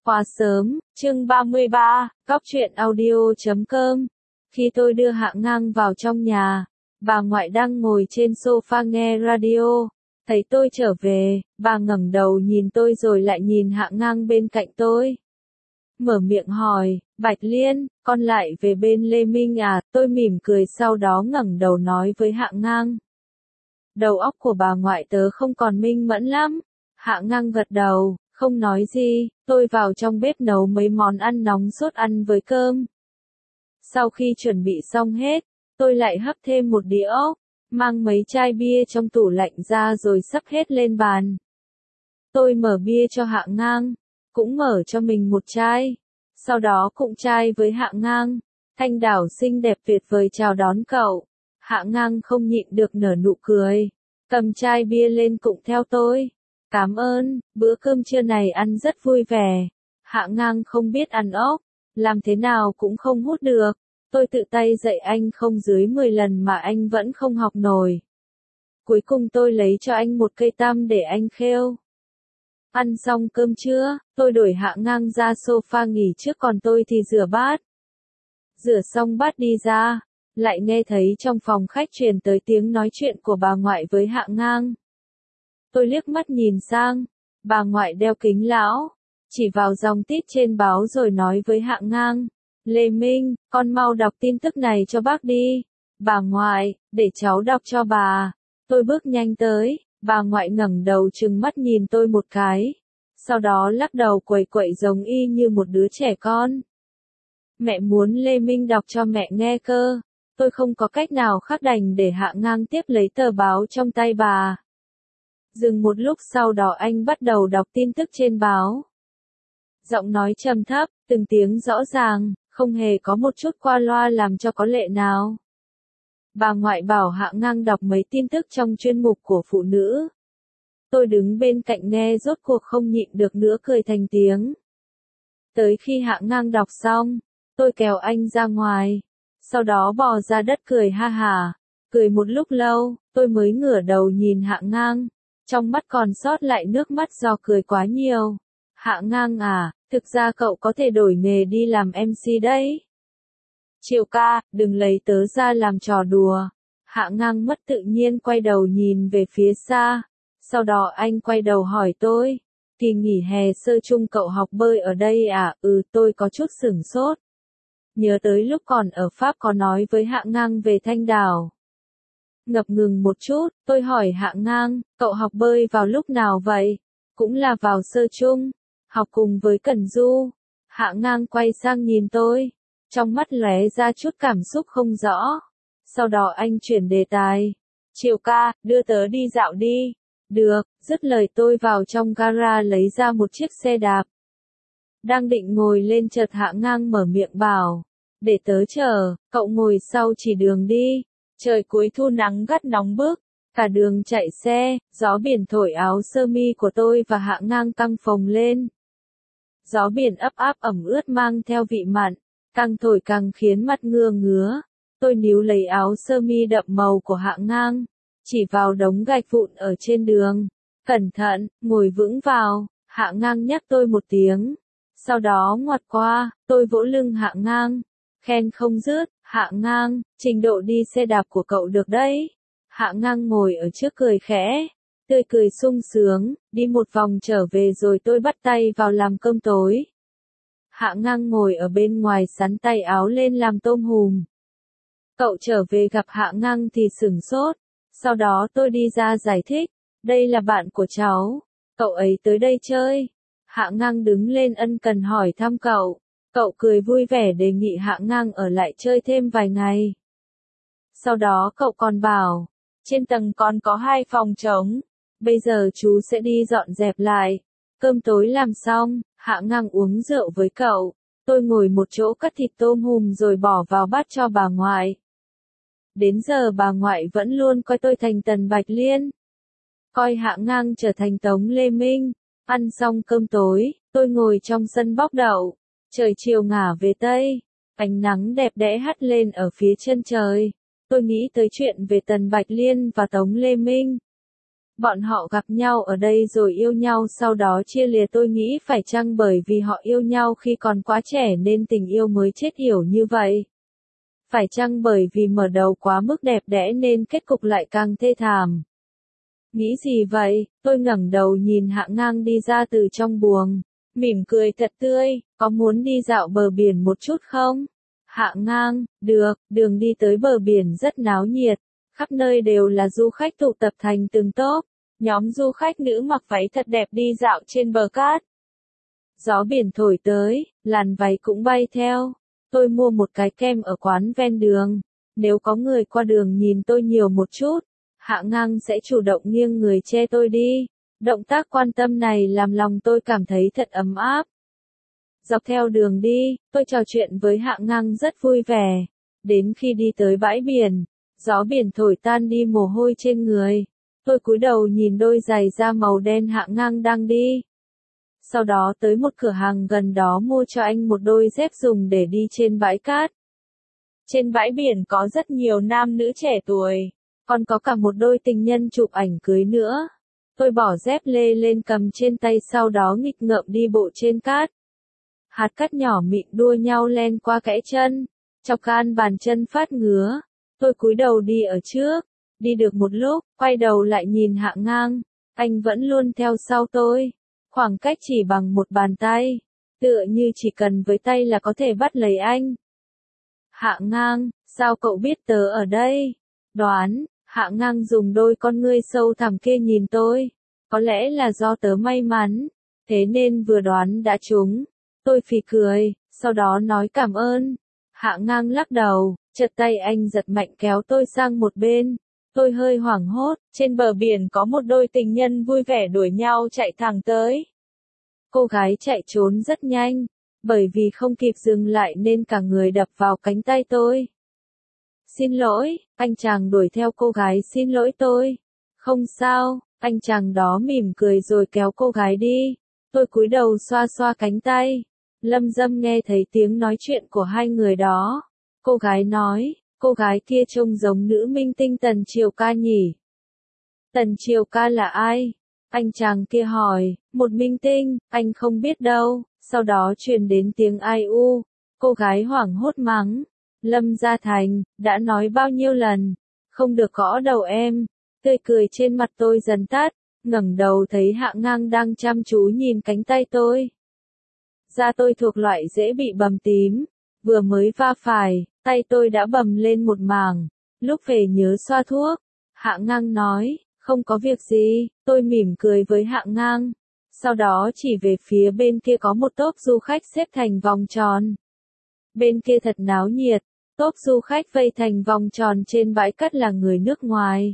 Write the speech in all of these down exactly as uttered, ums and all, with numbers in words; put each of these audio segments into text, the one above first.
Quá sớm, chương ba mươi ba, cóc truyện audio chấm com. Khi tôi đưa Hạ Ngang vào trong nhà, bà ngoại đang ngồi trên sofa nghe radio. Thấy tôi trở về, bà ngẩng đầu nhìn tôi rồi lại nhìn Hạ Ngang bên cạnh tôi. Mở miệng hỏi, Bạch Liên, con lại về bên Lê Minh à? Tôi mỉm cười sau đó ngẩng đầu nói với Hạ Ngang. Đầu óc của bà ngoại tớ không còn minh mẫn lắm. Hạ Ngang gật đầu, không nói gì. Tôi vào trong bếp nấu mấy món ăn nóng sốt ăn với cơm. Sau khi chuẩn bị xong hết, tôi lại hấp thêm một đĩa ốc, mang mấy chai bia trong tủ lạnh ra rồi sắp hết lên bàn. Tôi mở bia cho Hạ Ngang, cũng mở cho mình một chai. Sau đó cụng chai với Hạ Ngang. Thanh đảo xinh đẹp tuyệt vời chào đón cậu. Hạ Ngang không nhịn được nở nụ cười, cầm chai bia lên cụng theo tôi. Cảm ơn, bữa cơm trưa này ăn rất vui vẻ. Hạ Ngang không biết ăn ốc, làm thế nào cũng không hút được. Tôi tự tay dạy anh không dưới mười lần mà anh vẫn không học nổi. Cuối cùng tôi lấy cho anh một cây tăm để anh khêu. Ăn xong cơm trưa, tôi đuổi Hạ Ngang ra sofa nghỉ trước còn tôi thì rửa bát. Rửa xong bát đi ra, lại nghe thấy trong phòng khách truyền tới tiếng nói chuyện của bà ngoại với Hạ Ngang. Tôi liếc mắt nhìn sang, bà ngoại đeo kính lão, chỉ vào dòng tít trên báo rồi nói với Hạ Ngang. Lê Minh, con mau đọc tin tức này cho bác đi. Bà ngoại, để cháu đọc cho bà. Tôi bước nhanh tới, bà ngoại ngẩng đầu trừng mắt nhìn tôi một cái. Sau đó lắc đầu quẩy quậy giống y như một đứa trẻ con. Mẹ muốn Lê Minh đọc cho mẹ nghe cơ. Tôi không có cách nào khác đành để Hạ Ngang tiếp lấy tờ báo trong tay bà. Dừng một lúc sau đó anh bắt đầu đọc tin tức trên báo. Giọng nói trầm thấp, từng tiếng rõ ràng, không hề có một chút qua loa làm cho có lệ nào. Bà ngoại bảo Hạ Ngang đọc mấy tin tức trong chuyên mục của phụ nữ. Tôi đứng bên cạnh nghe rốt cuộc không nhịn được nữa cười thành tiếng. Tới khi Hạ Ngang đọc xong, tôi kéo anh ra ngoài, sau đó bò ra đất cười ha hả. Cười một lúc lâu, tôi mới ngửa đầu nhìn Hạ Ngang, trong mắt còn sót lại nước mắt do cười quá nhiều. Hạ Ngang à, thực ra cậu có thể đổi nghề đi làm em xê đấy. Triệu ca, đừng lấy tớ ra làm trò đùa. Hạ Ngang mất tự nhiên quay đầu nhìn về phía xa. Sau đó anh quay đầu hỏi tôi. Kỳ nghỉ hè sơ chung cậu học bơi ở đây à? Ừ, tôi có chút sửng sốt. Nhớ tới lúc còn ở Pháp có nói với Hạ Ngang về Thanh Đảo. Ngập ngừng một chút, tôi hỏi Hạ Ngang, cậu học bơi vào lúc nào vậy? Cũng là vào sơ chung, học cùng với Cẩn Du. Hạ Ngang quay sang nhìn tôi, trong mắt lóe ra chút cảm xúc không rõ. Sau đó anh chuyển đề tài. Triệu ca, đưa tớ đi dạo đi. Được, dứt lời tôi vào trong gara lấy ra một chiếc xe đạp. Đang định ngồi lên chợt Hạ Ngang mở miệng bảo. Để tớ chờ, cậu ngồi sau chỉ đường đi. Trời cuối thu nắng gắt nóng bức, cả đường chạy xe, gió biển thổi áo sơ mi của tôi và Hạ Ngang căng phồng lên. Gió biển ấp áp ẩm ướt mang theo vị mặn, càng thổi càng khiến mặt ngưa ngứa. Tôi níu lấy áo sơ mi đậm màu của Hạ Ngang, chỉ vào đống gạch vụn ở trên đường. Cẩn thận, ngồi vững vào, Hạ Ngang nhắc tôi một tiếng. Sau đó ngoặt qua, tôi vỗ lưng Hạ Ngang, khen không dứt. Hạ Ngang, trình độ đi xe đạp của cậu được đấy. Hạ Ngang ngồi ở trước cười khẽ, tươi cười sung sướng, đi một vòng trở về rồi tôi bắt tay vào làm cơm tối. Hạ Ngang ngồi ở bên ngoài sắn tay áo lên làm tôm hùm. Cậu trở về gặp Hạ Ngang thì sửng sốt, sau đó tôi đi ra giải thích, đây là bạn của cháu, cậu ấy tới đây chơi. Hạ Ngang đứng lên ân cần hỏi thăm cậu. Cậu cười vui vẻ đề nghị Hạ Ngang ở lại chơi thêm vài ngày. Sau đó cậu còn bảo, trên tầng còn có hai phòng trống, bây giờ chú sẽ đi dọn dẹp lại. Cơm tối làm xong, Hạ Ngang uống rượu với cậu, tôi ngồi một chỗ cắt thịt tôm hùm rồi bỏ vào bát cho bà ngoại. Đến giờ bà ngoại vẫn luôn coi tôi thành Tần Bạch Liên, coi Hạ Ngang trở thành Tống Lê Minh. Ăn xong cơm tối, tôi ngồi trong sân bóc đậu. Trời chiều ngả về Tây, ánh nắng đẹp đẽ hắt lên ở phía chân trời. Tôi nghĩ tới chuyện về Tần Bạch Liên và Tống Lê Minh. Bọn họ gặp nhau ở đây rồi yêu nhau sau đó chia lìa, tôi nghĩ phải chăng bởi vì họ yêu nhau khi còn quá trẻ nên tình yêu mới chết yểu như vậy? Phải chăng bởi vì mở đầu quá mức đẹp đẽ nên kết cục lại càng thê thảm? Nghĩ gì vậy? Tôi ngẩng đầu nhìn Hạ Ngang đi ra từ trong buồng, mỉm cười thật tươi, có muốn đi dạo bờ biển một chút không? Hạ Ngang, được, đường đi tới bờ biển rất náo nhiệt, khắp nơi đều là du khách tụ tập thành từng tốp, nhóm du khách nữ mặc váy thật đẹp đi dạo trên bờ cát. Gió biển thổi tới, làn váy cũng bay theo. Tôi mua một cái kem ở quán ven đường, nếu có người qua đường nhìn tôi nhiều một chút, Hạ Ngang sẽ chủ động nghiêng người che tôi đi. Động tác quan tâm này làm lòng tôi cảm thấy thật ấm áp. Dọc theo đường đi, tôi trò chuyện với Hạ Ngang rất vui vẻ. Đến khi đi tới bãi biển, gió biển thổi tan đi mồ hôi trên người. Tôi cúi đầu nhìn đôi giày da màu đen Hạ Ngang đang đi. Sau đó tới một cửa hàng gần đó mua cho anh một đôi dép dùng để đi trên bãi cát. Trên bãi biển có rất nhiều nam nữ trẻ tuổi, còn có cả một đôi tình nhân chụp ảnh cưới nữa. Tôi bỏ dép lê lên cầm trên tay, sau đó nghịch ngợm đi bộ trên cát. Hạt cát nhỏ mịn đua nhau len qua kẽ chân, chọc gan bàn chân phát ngứa. Tôi cúi đầu đi ở trước, đi được một lúc, quay đầu lại nhìn Hạ Ngang, anh vẫn luôn theo sau tôi. Khoảng cách chỉ bằng một bàn tay, tựa như chỉ cần với tay là có thể bắt lấy anh. Hạ Ngang, sao cậu biết tớ ở đây? Đoán, Hạ Ngang dùng đôi con ngươi sâu thẳm kia nhìn tôi. Có lẽ là do tớ may mắn, thế nên vừa đoán đã trúng. Tôi phì cười, sau đó nói cảm ơn. Hạ Ngang lắc đầu, chợt tay anh giật mạnh kéo tôi sang một bên. Tôi hơi hoảng hốt, trên bờ biển có một đôi tình nhân vui vẻ đuổi nhau chạy thẳng tới. Cô gái chạy trốn rất nhanh, bởi vì không kịp dừng lại nên cả người đập vào cánh tay tôi. Xin lỗi, anh chàng đuổi theo cô gái xin lỗi tôi. Không sao, anh chàng đó mỉm cười rồi kéo cô gái đi. Tôi cúi đầu xoa xoa cánh tay. Lâm dâm nghe thấy tiếng nói chuyện của hai người đó. Cô gái nói, cô gái kia trông giống nữ minh tinh Tần Triều Ca nhỉ? Tần Triều Ca là ai? Anh chàng kia hỏi, một minh tinh, anh không biết đâu. Sau đó truyền đến tiếng ai u. Cô gái hoảng hốt mắng. Lâm Gia Thành, đã nói bao nhiêu lần, không được gõ đầu em. Tươi cười trên mặt tôi dần tắt, ngẩng đầu thấy Hạ Ngang đang chăm chú nhìn cánh tay tôi. Da tôi thuộc loại dễ bị bầm tím, vừa mới va phải, tay tôi đã bầm lên một mảng. Lúc về nhớ xoa thuốc. Hạ Ngang nói, không có việc gì. Tôi mỉm cười với Hạ Ngang. Sau đó chỉ về phía bên kia có một tốp du khách xếp thành vòng tròn. Bên kia thật náo nhiệt, tốp du khách vây thành vòng tròn trên bãi cát là người nước ngoài.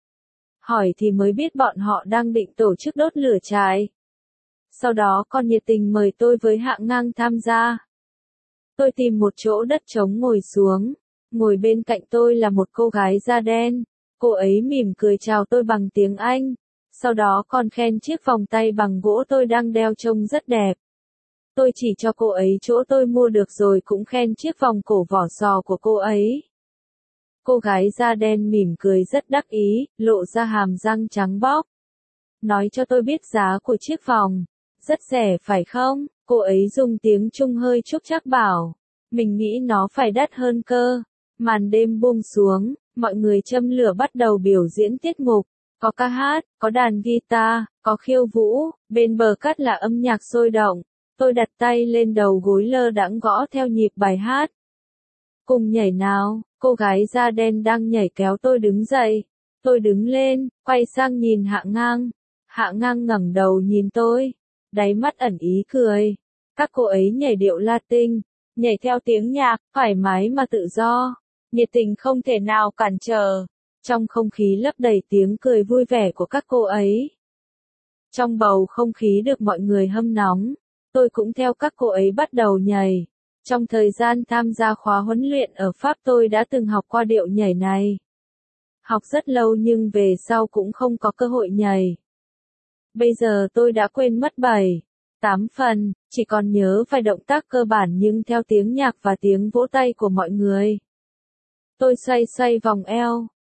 Hỏi thì mới biết bọn họ đang định tổ chức đốt lửa trại. Sau đó còn nhiệt tình mời tôi với Hạ Ngang tham gia. Tôi tìm một chỗ đất trống ngồi xuống, ngồi bên cạnh tôi là một cô gái da đen. Cô ấy mỉm cười chào tôi bằng tiếng Anh, sau đó còn khen chiếc vòng tay bằng gỗ tôi đang đeo trông rất đẹp. Tôi chỉ cho cô ấy chỗ tôi mua được rồi cũng khen chiếc vòng cổ vỏ sò của cô ấy. Cô gái da đen mỉm cười rất đắc ý, lộ ra hàm răng trắng bóc. Nói cho tôi biết giá của chiếc vòng. Rất rẻ phải không? Cô ấy dùng tiếng Trung hơi chúc chắc bảo. Mình nghĩ nó phải đắt hơn cơ. Màn đêm buông xuống, mọi người châm lửa bắt đầu biểu diễn tiết mục. Có ca hát, có đàn guitar, có khiêu vũ, bên bờ cát là âm nhạc sôi động. Tôi đặt tay lên đầu gối lơ đãng gõ theo nhịp bài hát. Cùng nhảy nào, cô gái da đen đang nhảy kéo tôi đứng dậy. Tôi đứng lên, quay sang nhìn Hạ Ngang. Hạ Ngang ngẩng đầu nhìn tôi, đáy mắt ẩn ý cười. Các cô ấy nhảy điệu Latin, nhảy theo tiếng nhạc, thoải mái mà tự do. Nhiệt tình không thể nào cản trở. Trong không khí lấp đầy tiếng cười vui vẻ của các cô ấy. Trong bầu không khí được mọi người hâm nóng, tôi cũng theo các cô ấy bắt đầu nhảy. Trong thời gian tham gia khóa huấn luyện ở Pháp tôi đã từng học qua điệu nhảy này. Học rất lâu nhưng về sau cũng không có cơ hội nhảy. Bây giờ tôi đã quên mất bảy, tám phần, chỉ còn nhớ vài động tác cơ bản nhưng theo tiếng nhạc và tiếng vỗ tay của mọi người. Tôi xoay xoay vòng eo,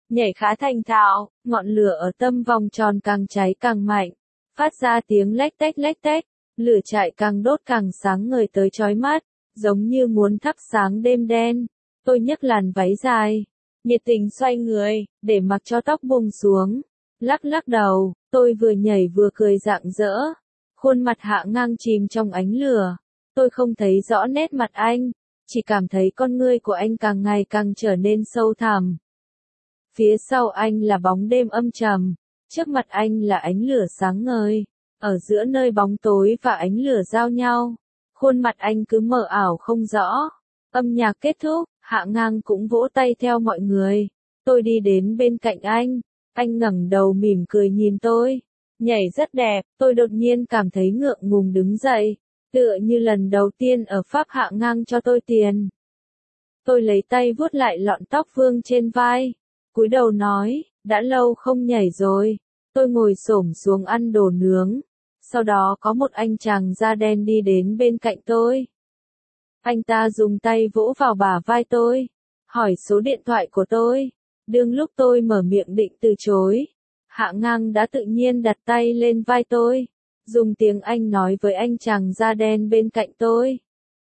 nhảy khá thành thạo, ngọn lửa ở tâm vòng tròn càng cháy càng mạnh, phát ra tiếng lách tách lách tách, lửa trại càng đốt càng sáng ngời tới chói mắt, giống như muốn thắp sáng đêm đen. Tôi nhấc làn váy dài, nhiệt tình xoay người, để mặc cho tóc buông xuống, lắc lắc đầu, tôi vừa nhảy vừa cười rạng rỡ, khuôn mặt Hạ Ngang chìm trong ánh lửa, tôi không thấy rõ nét mặt anh, chỉ cảm thấy con ngươi của anh càng ngày càng trở nên sâu thẳm. Phía sau anh là bóng đêm âm trầm, trước mặt anh là ánh lửa sáng ngời, ở giữa nơi bóng tối và ánh lửa giao nhau, khuôn mặt anh cứ mờ ảo không rõ. Âm nhạc kết thúc, Hạ Ngang cũng vỗ tay theo mọi người. Tôi đi đến bên cạnh anh, anh ngẩng đầu mỉm cười nhìn tôi. Nhảy rất đẹp, tôi đột nhiên cảm thấy ngượng ngùng đứng dậy, tựa như lần đầu tiên ở Pháp Hạ Ngang cho tôi tiền. Tôi lấy tay vuốt lại lọn tóc vương trên vai, cúi đầu nói, đã lâu không nhảy rồi. Tôi ngồi xổm xuống ăn đồ nướng, sau đó có một anh chàng da đen đi đến bên cạnh tôi. Anh ta dùng tay vỗ vào bả vai tôi, hỏi số điện thoại của tôi. Đương lúc tôi mở miệng định từ chối, Hạ Ngang đã tự nhiên đặt tay lên vai tôi, dùng tiếng Anh nói với anh chàng da đen bên cạnh tôi.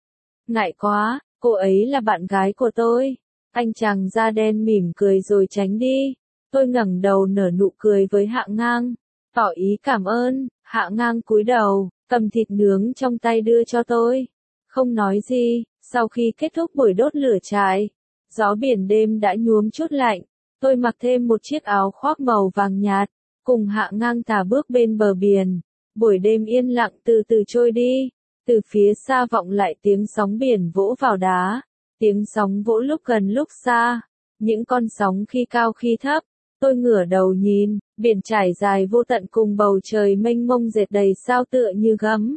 Ngại quá, cô ấy là bạn gái của tôi. Anh chàng da đen mỉm cười rồi tránh đi. Tôi ngẩng đầu nở nụ cười với Hạ Ngang, tỏ ý cảm ơn. Hạ Ngang cúi đầu, cầm thịt nướng trong tay đưa cho tôi. Không nói gì, sau khi kết thúc buổi đốt lửa trại, gió biển đêm đã nhuốm chút lạnh, tôi mặc thêm một chiếc áo khoác màu vàng nhạt, cùng Hạ Ngang thả bước bên bờ biển. Buổi đêm yên lặng từ từ trôi đi, từ phía xa vọng lại tiếng sóng biển vỗ vào đá, tiếng sóng vỗ lúc gần lúc xa, những con sóng khi cao khi thấp. Tôi ngửa đầu nhìn, biển trải dài vô tận cùng bầu trời mênh mông dệt đầy sao tựa như gấm.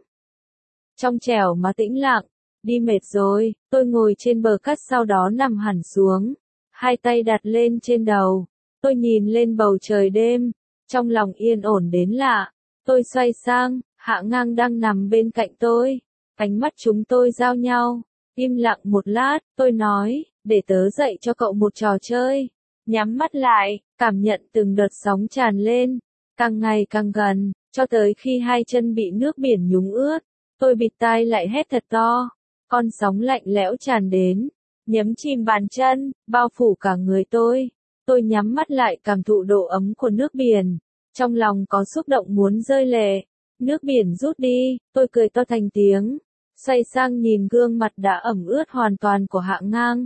Trong trẻo mà tĩnh lặng, đi mệt rồi, tôi ngồi trên bờ cát sau đó nằm hẳn xuống, hai tay đặt lên trên đầu, tôi nhìn lên bầu trời đêm, trong lòng yên ổn đến lạ, tôi xoay sang, Hạ Ngang đang nằm bên cạnh tôi, ánh mắt chúng tôi giao nhau, im lặng một lát, tôi nói, để tớ dạy cho cậu một trò chơi, nhắm mắt lại, cảm nhận từng đợt sóng tràn lên, càng ngày càng gần, cho tới khi hai chân bị nước biển nhúng ướt. Tôi bịt tai lại hét thật to, con sóng lạnh lẽo tràn đến, nhấm chìm bàn chân, bao phủ cả người tôi. Tôi nhắm mắt lại cảm thụ độ ấm của nước biển, trong lòng có xúc động muốn rơi lệ. Nước biển rút đi, tôi cười to thành tiếng, xoay sang nhìn gương mặt đã ẩm ướt hoàn toàn của Hạ Ngang.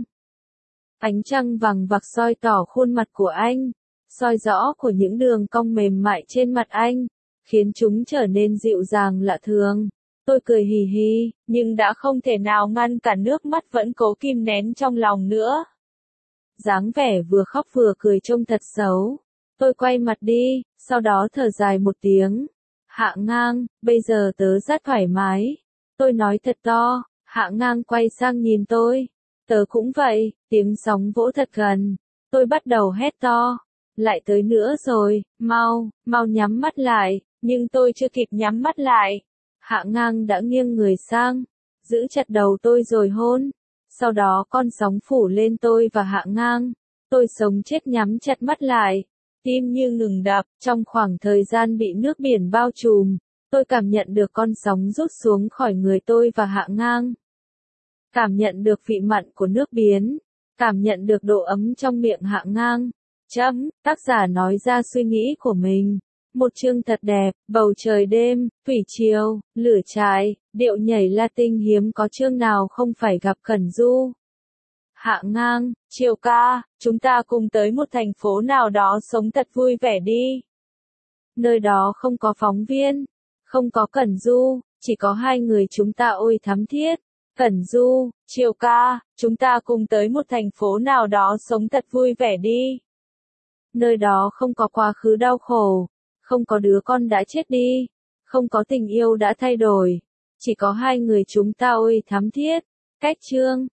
Ánh trăng vàng vặc soi tỏ khuôn mặt của anh, soi rõ của những đường cong mềm mại trên mặt anh, khiến chúng trở nên dịu dàng lạ thường. Tôi cười hì hì, nhưng đã không thể nào ngăn cản nước mắt vẫn cố kìm nén trong lòng nữa. Dáng vẻ vừa khóc vừa cười trông thật xấu. Tôi quay mặt đi, sau đó thở dài một tiếng. Hạ Ngang, bây giờ tớ rất thoải mái. Tôi nói thật to, Hạ Ngang quay sang nhìn tôi. Tớ cũng vậy, tiếng sóng vỗ thật gần. Tôi bắt đầu hét to. Lại tới nữa rồi, mau, mau nhắm mắt lại. Nhưng tôi chưa kịp nhắm mắt lại. Hạ Ngang đã nghiêng người sang, giữ chặt đầu tôi rồi hôn. Sau đó con sóng phủ lên tôi và Hạ Ngang. Tôi sống chết nhắm chặt mắt lại, tim như ngừng đập. Trong khoảng thời gian bị nước biển bao trùm, tôi cảm nhận được con sóng rút xuống khỏi người tôi và Hạ Ngang. Cảm nhận được vị mặn của nước biển, cảm nhận được độ ấm trong miệng Hạ Ngang. Chấm, tác giả nói ra suy nghĩ của mình. Một chương thật đẹp, bầu trời đêm, thủy triều, lửa trại, điệu nhảy Latin hiếm có chương nào không phải gặp Cẩn Du. Hạ Ngang, Triều ca, chúng ta cùng tới một thành phố nào đó sống thật vui vẻ đi. Nơi đó không có phóng viên, không có Cẩn Du, chỉ có hai người chúng ta ôi thắm thiết. Cẩn Du, Triều ca, chúng ta cùng tới một thành phố nào đó sống thật vui vẻ đi. Nơi đó không có quá khứ đau khổ. Không có đứa con đã chết đi, không có tình yêu đã thay đổi, chỉ có hai người chúng ta ôi thắm thiết. Cách chương